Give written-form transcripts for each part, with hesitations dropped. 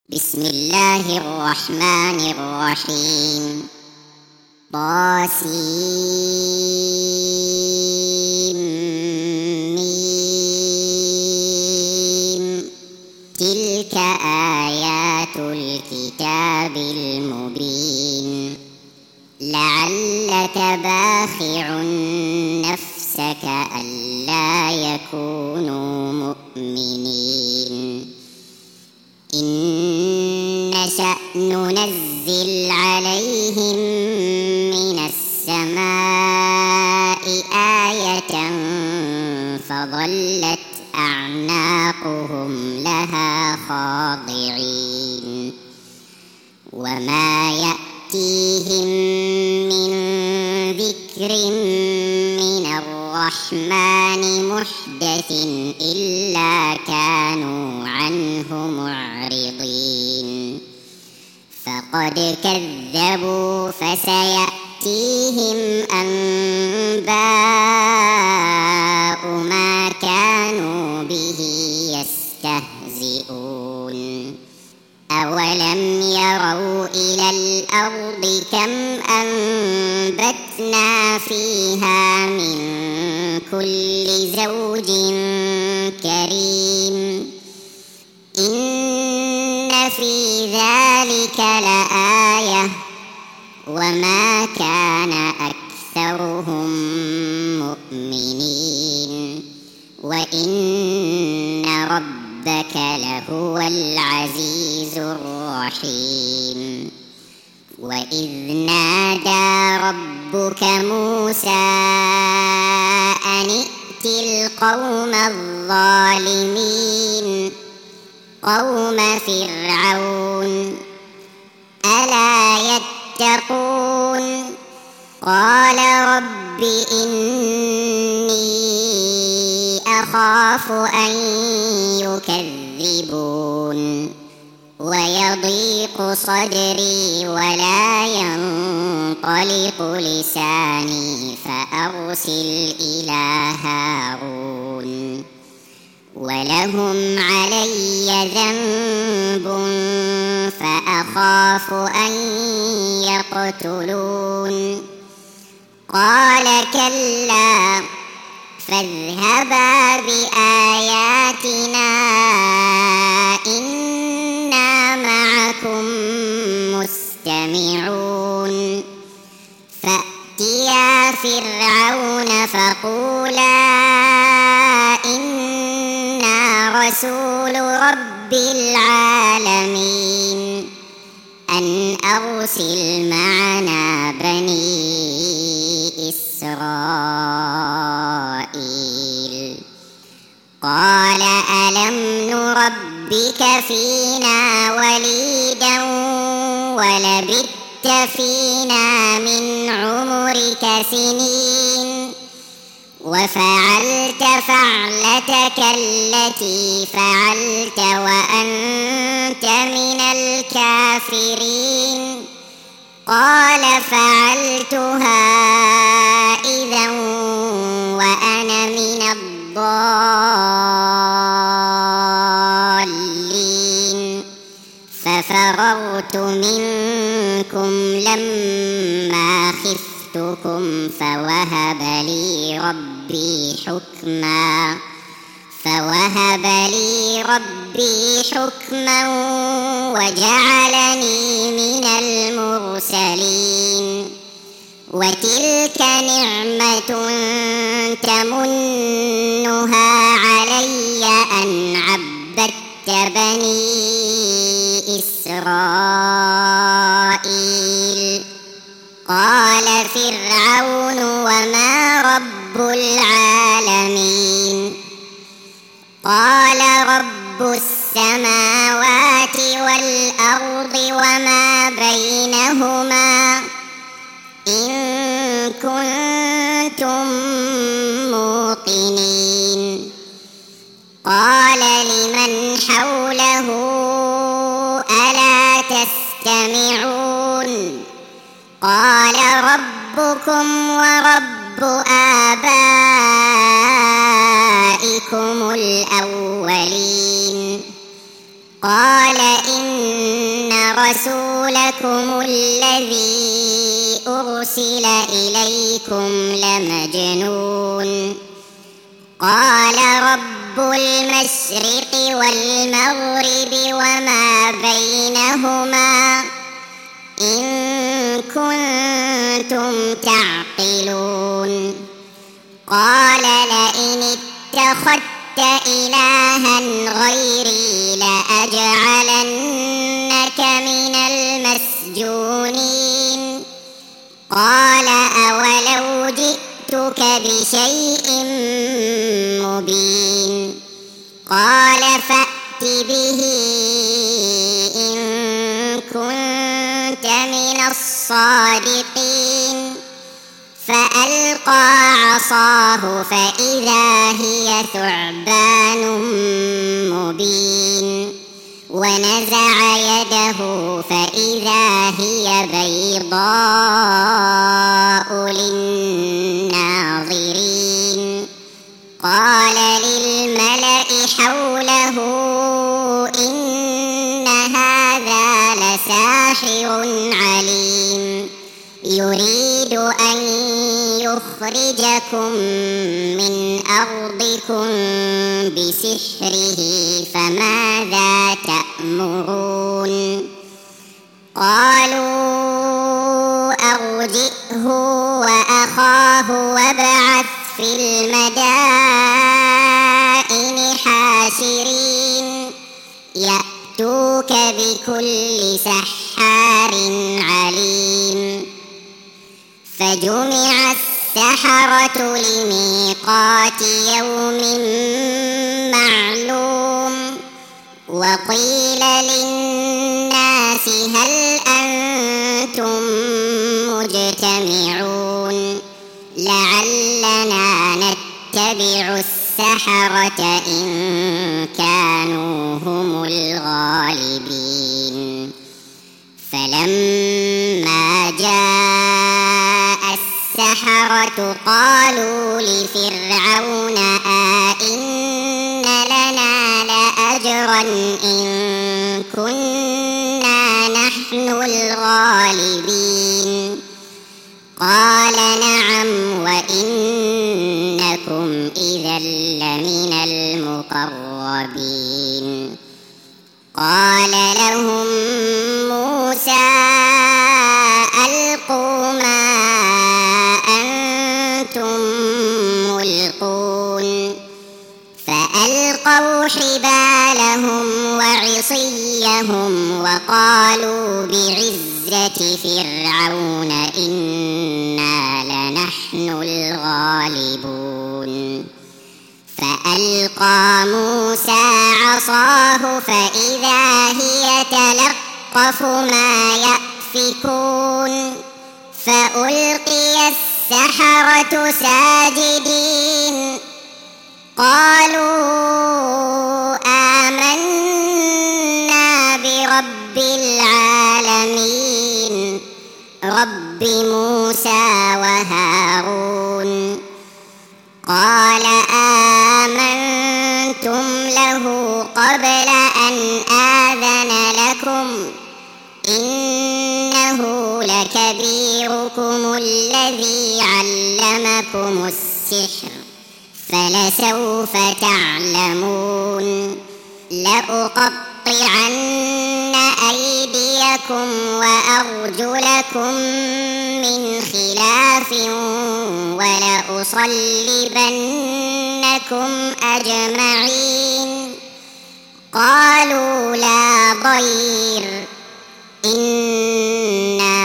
بسم الله الرحمن الرحيم. طاسيم. تلك آيات الكتاب المبين. لعلك باخع نفسك ألا يكونوا مؤمنين. إن نشأ ننزل عليهم من السماء آية فظلت أعناقهم لها خاضعين. وما يأتيهم من ذكر من الرحمن محدث إلا كانوا عنه معرضين. فقد كذبوا فسيأتيهم أنباء ما كانوا به يستهزئون. أولم يروا إلى الأرض كم أنبتنا فيها من كل زوج كريم. إن في ذلك لآية وما كان أكثرهم مؤمنين وإن ربك لهو العزيز الرحيم. وإذ نادى ربك موسى أن ائت القوم الظالمين قوم فرعون ألا يتقون. قال رب إني أخاف أن يكذبون ويضيق صدري ولا ينطلق لساني فأرسل إلى هارون ولهم علي ذنب فأخاف أن يقتلون. قال كلا فاذهبا بآياتنا إنا معكم مستمعون. فأتيا فرعون فقولا إنا رسول رب العالمين أن أرسل معنا بني إسرائيل. قال ألم نربك فينا وليدا ولبثت فينا من عمرك سنين وفعلت فعلتك التي فعلت وأنت من الكافرين. قال فعلتها إذا وأنا من الضالين. ففررت منكم لما خفتكم فوهب لي ربي حكما وجعلني من المرسلين. وتلك نعمة تمنها علي أن عبدت بني إسرائيل. قال فرعون وما رب العالمين. قال رب السماوات والأرض وما بينهما إن كنتم موقنين. قال لمن حوله ألا تستمعون. قال ربكم ورب آبائكم الأولين. قال إن رسولكم الذي أرسل إليكم لمجنون قال رب المشرق والمغرب وما بينهما إن كنتم تعقلون قال لئن اتخذت إلها غيري لأجعلنك من المسجونين قال أولو جئتك بشيء مبين قال فأت به إن كنت من الصادقين فألقى عصاه فإذا هي ثعبان مبين ونزع يده فإذا هي بيضاء للناظرين قال للملأ حوله إن هذا لساحر عليم يريد أن يخرجكم من أرضكم بسحره فماذا تأمرون قالوا أرجئه وأخاه وابعث في المدائن حاشرين يأتوك بكل سحار عليم فجمع السحرة لميقات يوم معلوم وقيل للناس هل أنتم مجتمعون لعلنا نتبع السحرة إن كانوا هم الغالبين فلما جاء السحرة قالوا لفرعون أئن لنا لأجرا إن كنا نحن الغالبين قال نعم وإنكم إذا لمن المقربين قال لهم موسى ألقوا ما أنتم ملقون فألقوا حبالهم وعصيهم وقالوا بعزة فرعون إنا لنحن الغالبون فألقى موسى عصاه فإذا هي تلقف ما يأفكون فألقي السحرة ساجدين قالوا آمنا برب العالمين رب موسى وهارون قال آمنتم له قبل أن آذن لكم إنه لكبيركم الذي علمكم السحر فلسوف تعلمون لأقطعن أيديكم وأرجلكم من خلاف ولأصلبنكم أجمعين قالوا لا ضير إنا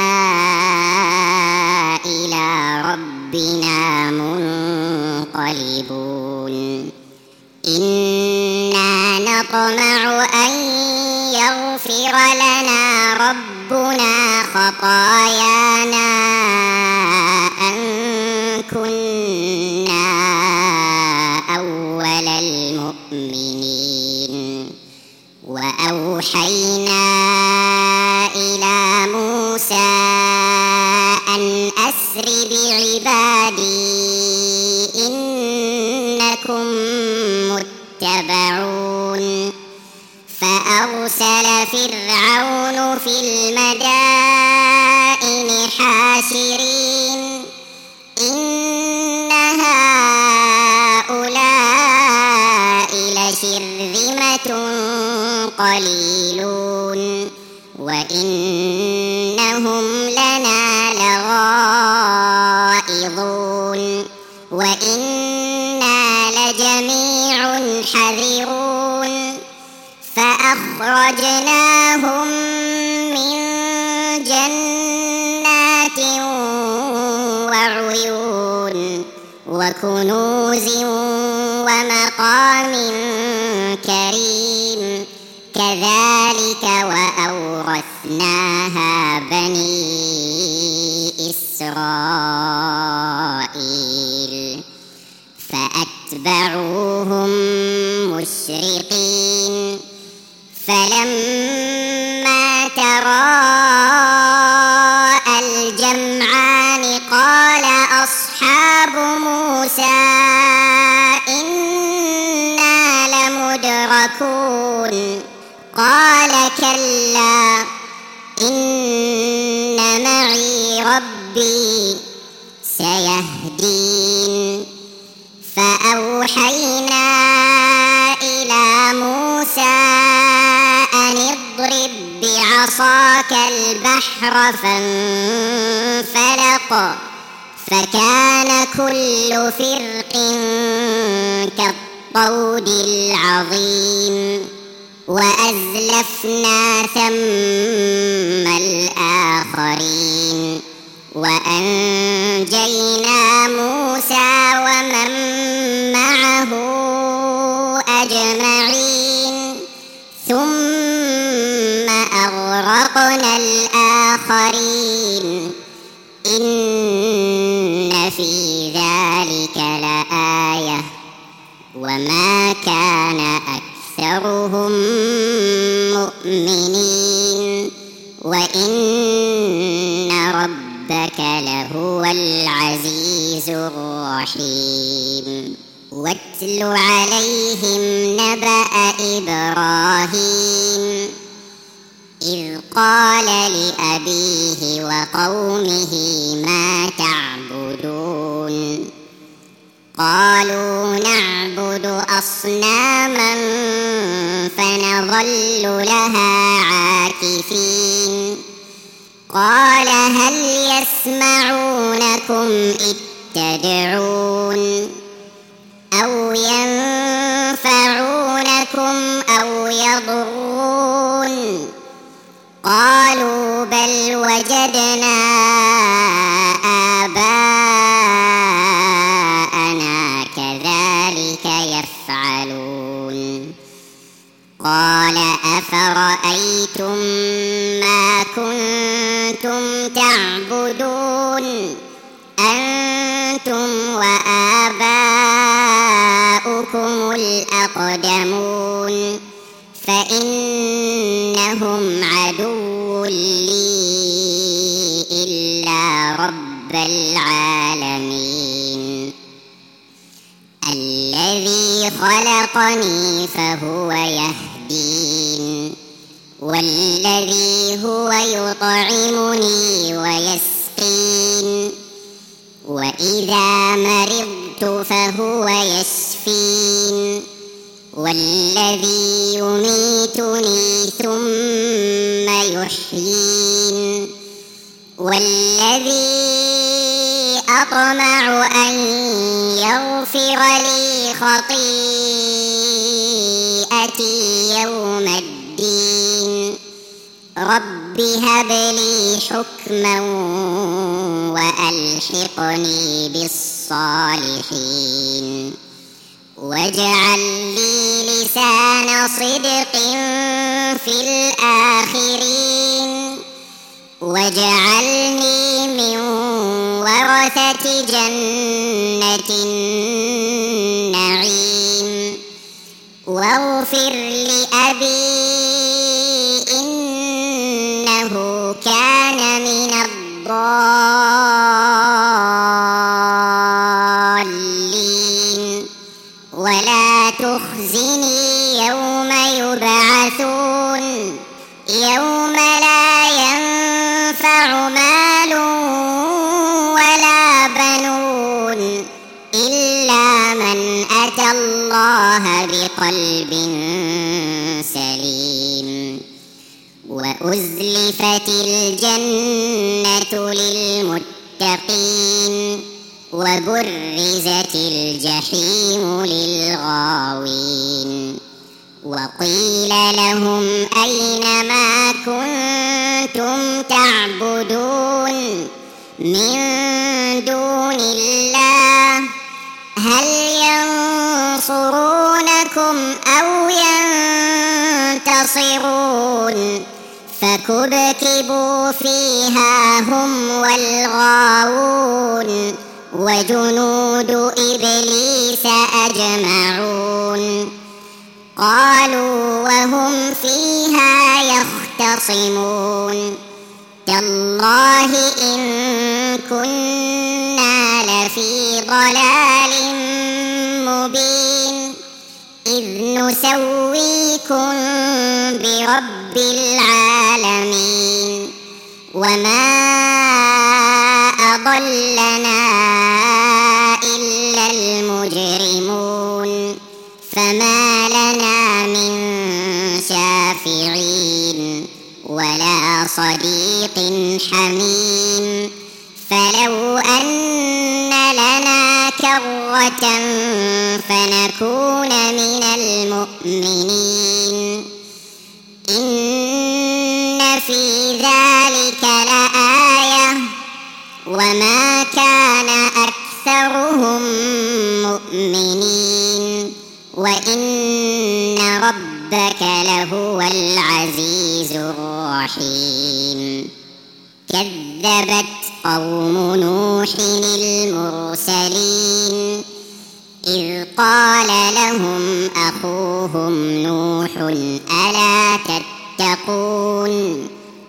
إلى ربنا منقلبون إنا نطمع أن يغفر لنا ربنا خطايانا أن كنا أول المؤمنين وأوحينا إلى موسى أن أسر بعبادي إنكم متبعون فأرسل فرعون في المدائن حاشرين إن هؤلاء لشرذمة قليلون وإنهم لنا لغائظون وإنا لجميع حذرون فأخرجناهم من جنات وعيون وكنوز ومقام كريم كذلك وأورثناها بني إسرائيل فأتبعوهم مشرقين فلما تراءى الجمعان قال أصحاب موسى إنا لمدركون قال كلا إن معي ربي سيهدين فأوحينا إلى موسى أن اضرب بعصاك البحر فانفلق فكان كل فرق كالطود العظيم وأزلفنا ثم الآخرين وأنجينا موسى ومن معه أجمعين ثم أغرقنا الآخرين إن في ذلك لآية وما كان أكثرهم مؤمنين وإن ربك لهو العزيز الرحيم واتل عليهم نبأ إبراهيم إذ قال لأبيه وقومه ما تعبدون قالوا نعبد أصناما فنظل لها عاكفين قال هل يسمعونكم إذ تدعون أو ينفعونكم أو يضرون قالوا بل وجدنا آباءنا كذلك يفعلون قال أفرأيتم ما كنتم تعبدون أنتم وآباؤكم الأقدمون فإنهم عدو لي إلا رب العالمين الذي خلقني فهو يهدين والذي هو يطعمني ويسقين وإذا مرضت فهو يشفين والذي يميتني ثم يحيين والذي أطمع أن يغفر لي خطيئتي يوم الدين رب هب لي حكما وألحقني بالصالحين واجعل لي لسان صدق في الآخرين واجعلني من ورثة جنة النعيم واغفر لأبي إنه كان من الضالين ولا تخزني يوم يبعثون يوم لا ينفع مال ولا بنون إلا من أتى الله بقلب سليم. وأزلفت الجنة للمتقين وبرزت الجحيم للغاوين وقيل لهم أين ما كنتم تعبدون من دون الله هل ينصرونكم أو ينتصرون فكبكبوا فيها هم والغاوون وجنود إبليس أجمعون قالوا وهم فيها يختصمون تالله إن كنا لفي ضلال مبين إذ نسويكم برب العالمين وما أضلنا إلا المجرمون فما لنا من شافعين ولا صديق حميم فلو أن لنا كرة فنكون من المؤمنين إن في ذلك لآية وما كان أكثرهم مؤمنين وإن ربك لهو العزيز الرحيم. كذبت قوم نوح المرسلين إذ قال لهم أخوهم نوح ألا تتقون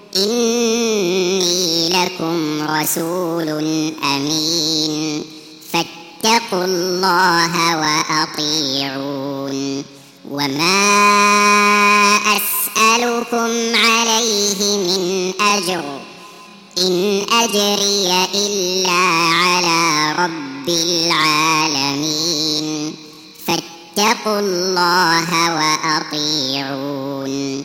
إني لكم رسول أمين فاتقوا الله وأطيعون وما أسألكم عليه من أجر إن أجري إلا على رب العالمين فاتقوا الله وأطيعون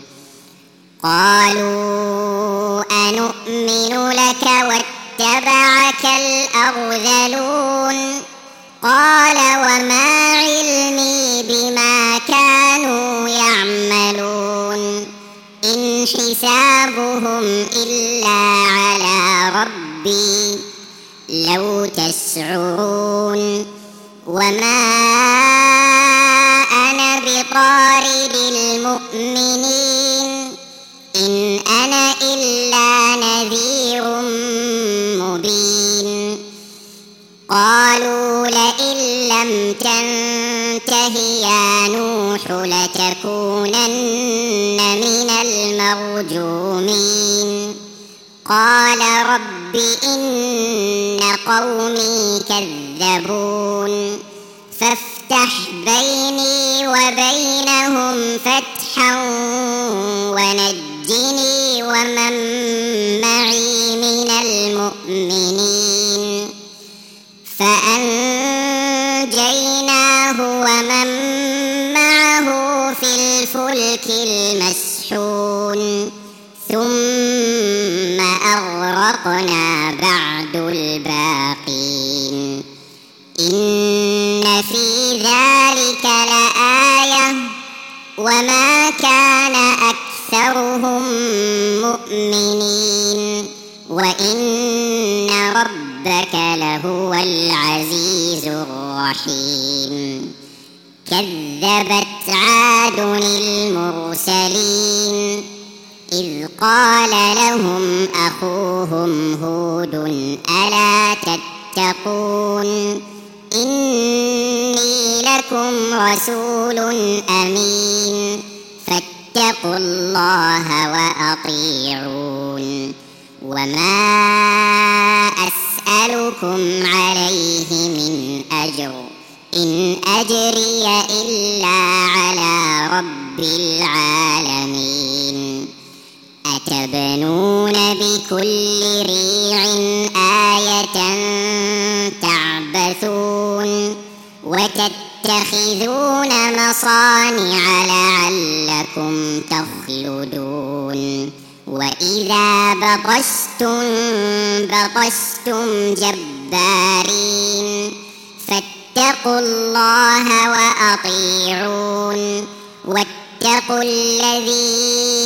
قالوا أنؤمن لك واتبعك الأرذلون قال وما علمي بما كانوا يعملون إن حسابهم إلا على ربي لو تشعرون وما أنا بطارد المؤمنين إن أنا إلا نذير مبين قالوا لئن لم تنته يا نوح لتكونن من المرجومين قال رب إن قومي كذبون فافتح بيني وبينهم فتحا ونجني ومن معي من المؤمنين فأنجيناه ومن معه في الفلك المشحون ثم أغرقنا بعد الباقين إن في ذلك لآية وما كان أكثرهم مؤمنين وإن ربك لهو العزيز الرحيم. كذبت عاد المرسلين إذ قال لهم أخوهم هود ألا تتقون إني لكم رسول أمين فاتقوا الله وأطيعون وما أسألكم عليه من أجر إن أجري إلا على رب العالمين أتبنون بكل ريع آية تعبثون وتتخذون مصانع لعلكم تخلدون وإذا بطشتم جبارين فاتقوا الله وأطيعون واتقوا الذي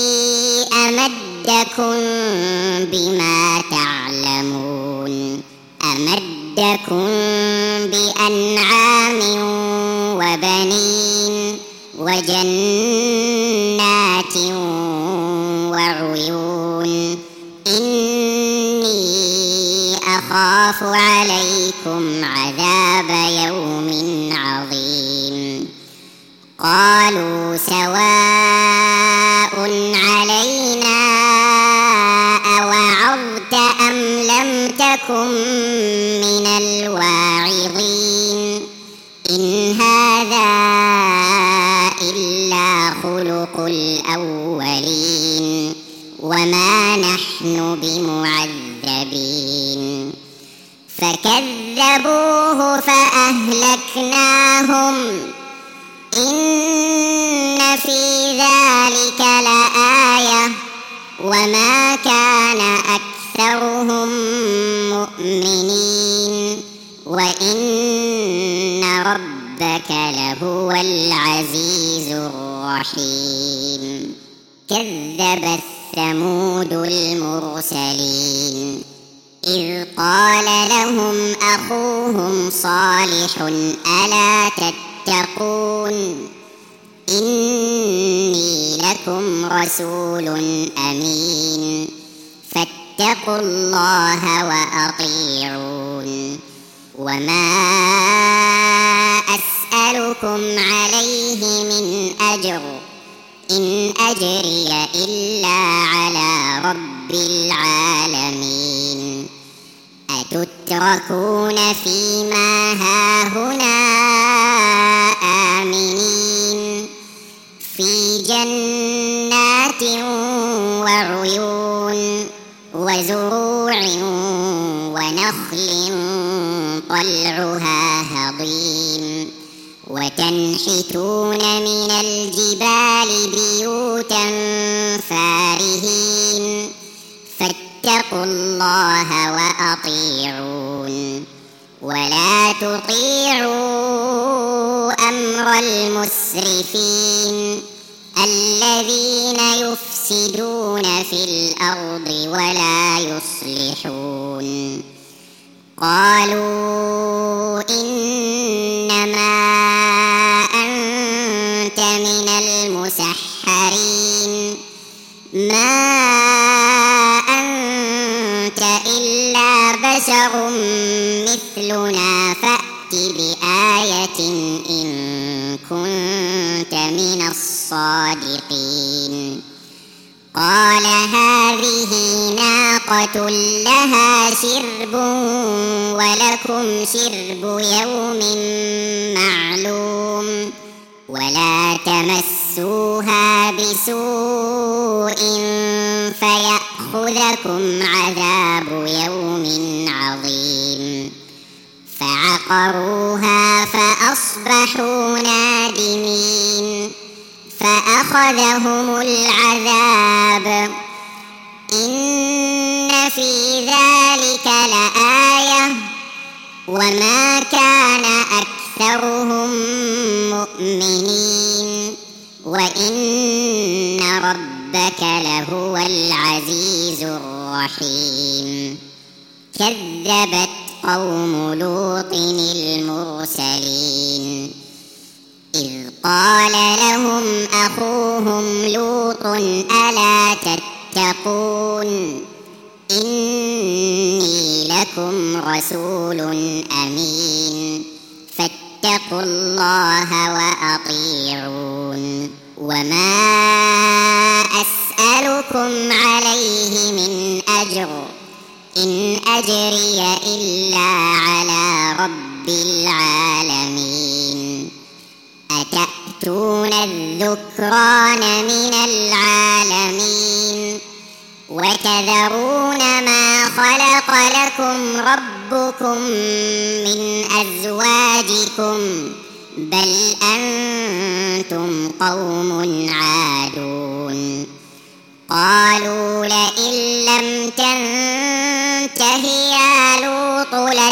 أمدكم بما تعلمون أمدكم بأنعام وبنين وجنات وعيون إني أخاف عليكم عذاب يوم عظيم قالوا سواء علينا أوعظت أم لم تكن من الواعظين إن هذا إلا خلق الأولين وما نحن بمعذبين فكذبوه فأهلكناهم إن في ذلك لآية وما كان أكثرهم مؤمنين وإن ربك لهو العزيز الرحيم كذبت ثمود المرسلين إذ قال لهم أخوهم صالح ألا تتقون إني لكم رسول أمين فاتقوا الله وأطيعون وما أسألكم عليه من أجر إن أجري إلا على رب العالمين أتتركون فيما هاهنا آمنين في جنات وعيون وزروع ونخل طلعها هضيم وتنحتون من الجبال بيوتا فارهين فاتقوا الله وأطيعون ولا تطيعوا أمر المسرفين الذين يفسدون في الأرض ولا يصلحون قالوا إنما أنت من المسحرين ما أنت إلا بشر مثلنا فأت بآية إن كنت من الصادقين قال هذه ناقة لها شرب ولكم شرب يوم معلوم ولا تمسوها بسوء فيأخذكم عذاب يوم عظيم فعقروها فأصبحوا نادمين فأخذهم العذاب إن في ذلك لآية وما كان أكثرهم مؤمنين وإن ربك لهو العزيز الرحيم كذبت قوم لوط المرسلين إذ قال لهم أخوهم لوط ألا تتقون إني لكم رسول أمين فاتقوا الله وأطيعون وما أسألكم عليه من أجر إن أجري إلا على رب العالمين أتأتون الذكران من العالمين وتذرون ما خلق لكم ربكم من أزواجكم بل أنتم قوم عادون قالوا لئن لم تنته يا لوط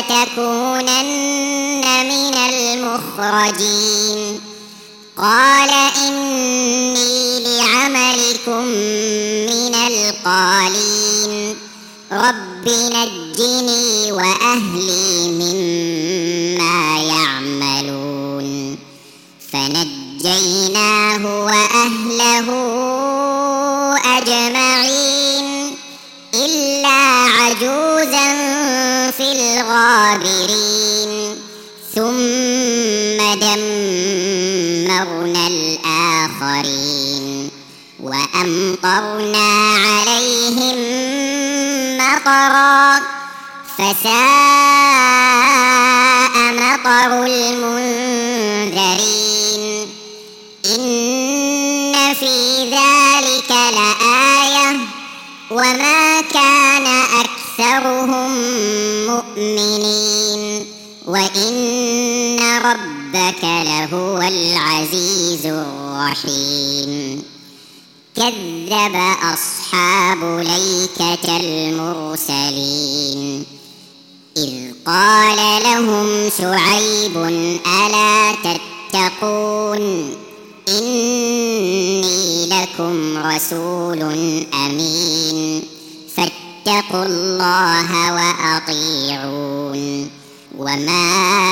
لتكونن من المخرجين قال إني لعملكم من القالين رب نجني وأهلي مما يعملون فنجيناه وأهله أجمعين إلا عجوزا في الغابرين ثم دمرنا الآخرين وأمطرنا عليهم مطرا فساء مطر المنذرين إن في ذلك لآية وما كان أكثرهم مؤمنين وإن ربك لهو العزيز الرحيم كذب أصحاب الأيكة المرسلين إذ قال لهم شعيب ألا تتقون إني لكم رسول أمين فاتقوا الله وأطيعون وما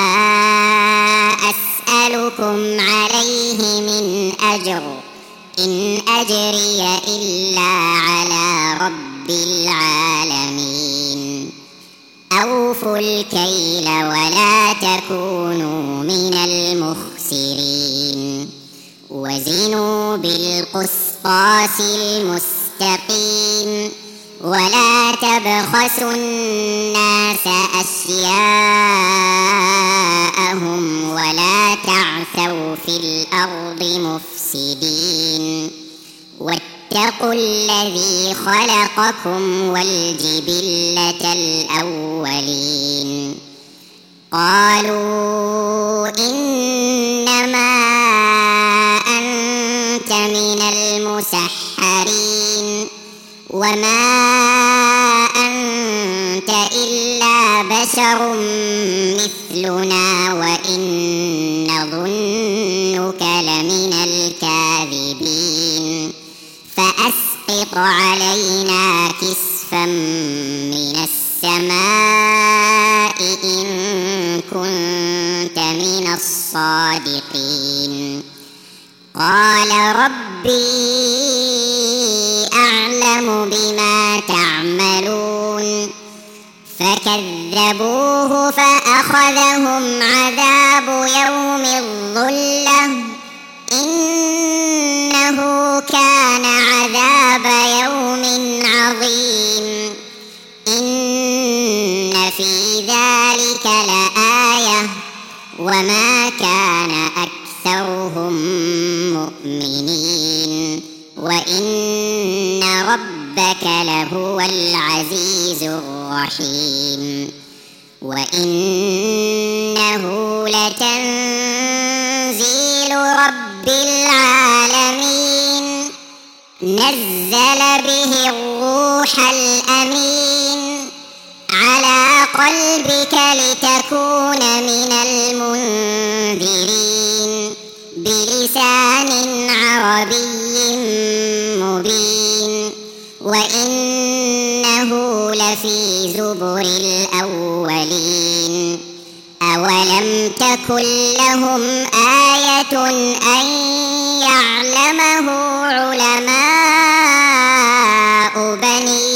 أسألكم عليه من أجر إن أجري إلا على رب العالمين أوفوا الكيل ولا تكونوا من المخسرين وزنوا بالقسطاس المستقيم ولا تبخسوا الناس أشياءهم ولا تعثوا في الأرض مفسدين واتقوا الذي خلقكم والجبلة الأولين قالوا إنما أنت من المسحرين وما أنت إلا بشر مثلنا وإن نظنك لمن الكاذبين فأسقط علينا كسفا من السماء إن كنت من الصادقين قال ربي أعلم بما تعملون فكذبوه فأخذهم عذاب يوم الظلة إنه كان عذاب يوم عظيم إن في ذلك لآية وما كان أكثرهم مؤمنين وإن ربك لهو العزيز الرحيم وإنه لتنزيل رب العالمين نزل به الروح الأمين على قلبك لتكون من المنذرين بلسان عربي مبين وإنه لفي زبر الأولين أولم تكن لهم آية أن يعلمه علماء بني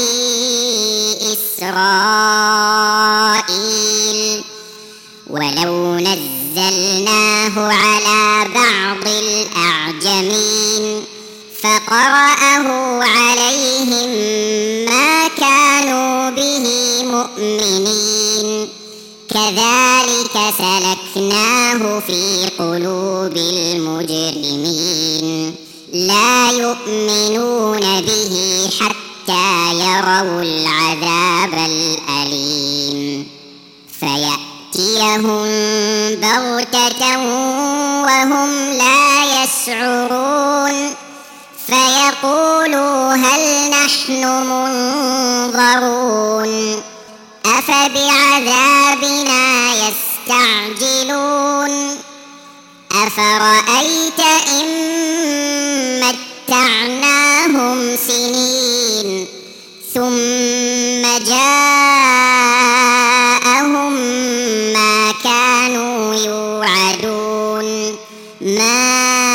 إسرائيل ولو نزلناه على بعض الأعجمين فقرأه عليهم ما كانوا به مؤمنين كذلك سلكناه في قلوب المجرمين لا يؤمنون به حتى حتى يروا العذاب الأليم فيأتيهم بغتة وهم لا يشعرون فيقولوا هل نحن منظرون أفبعذابنا يستعجلون أفرأيت إن متعناهم سنين ثم جاءهم ما كانوا يوعدون ما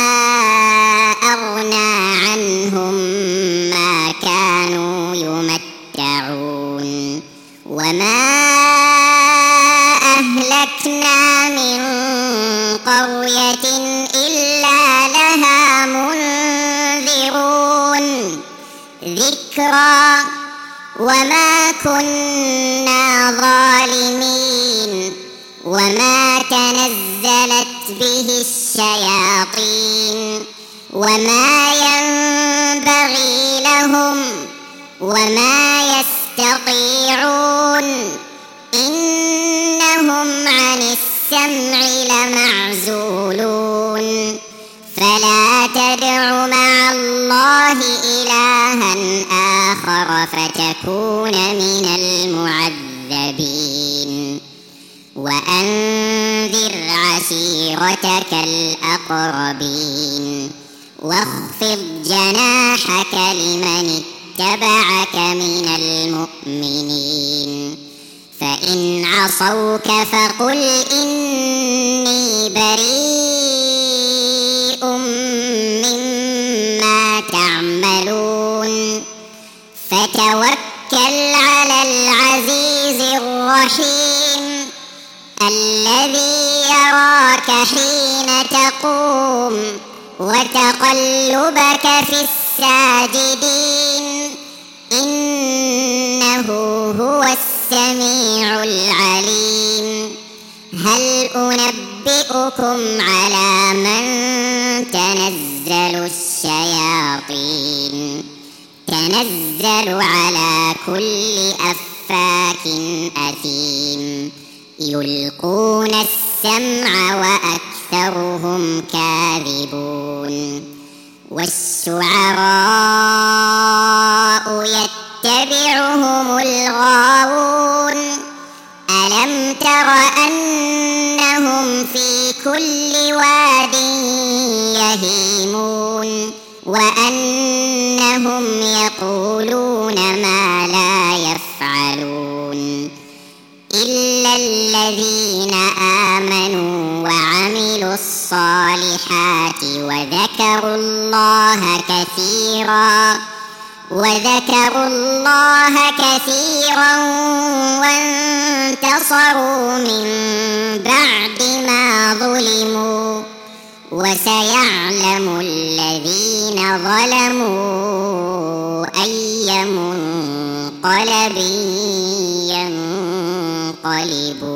أغنى عنهم ما كانوا يمتعون وما أهلكنا من قرية إلا لها منذرون ذكرى وما كنا ظالمين وما تنزلت به الشياطين وما ينبغي لهم وما يستطيعون إنهم عن السمع لمعزولون فلا تدع مع الله إلها آخر فتكون من المعذبين وأنذر عشيرتك الأقربين واخفض جناحك لمن اتبعك من المؤمنين فإن عصوك فقل إني بريء مما تعملون فتوكل على العزيز الرحيم الذي يراك حين تقوم وتقلبك في الساجدين إنه هو السميع العليم هل أنبئكم على من تنزل الشياطين تنزل على كل أفاك أثيم يلقون السمع وأكثرهم كاذبون والشعراء يتبعهم الغاوون ألم تر أنهم في كل واد يهيمون وأنهم يقولون ما لا يفعلون إلا الذين آمنوا وعملوا الصالحات وذكروا الله كثيرا وانتصروا من بعد ما ظلموا وسيعلم الذين ظلموا أي منقلب ينقلبون